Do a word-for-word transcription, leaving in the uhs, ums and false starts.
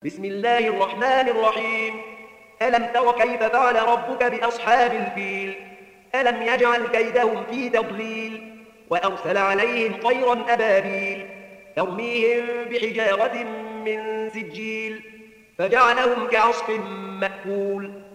بسم الله الرحمن الرحيم. ألم تر كيف فعل ربك بأصحاب الفيل؟ ألم يجعل كيدهم في تضليل وأرسل عليهم طيرا أبابيل ترميهم بحجارة من سجيل فجعلهم كعصف مأكول.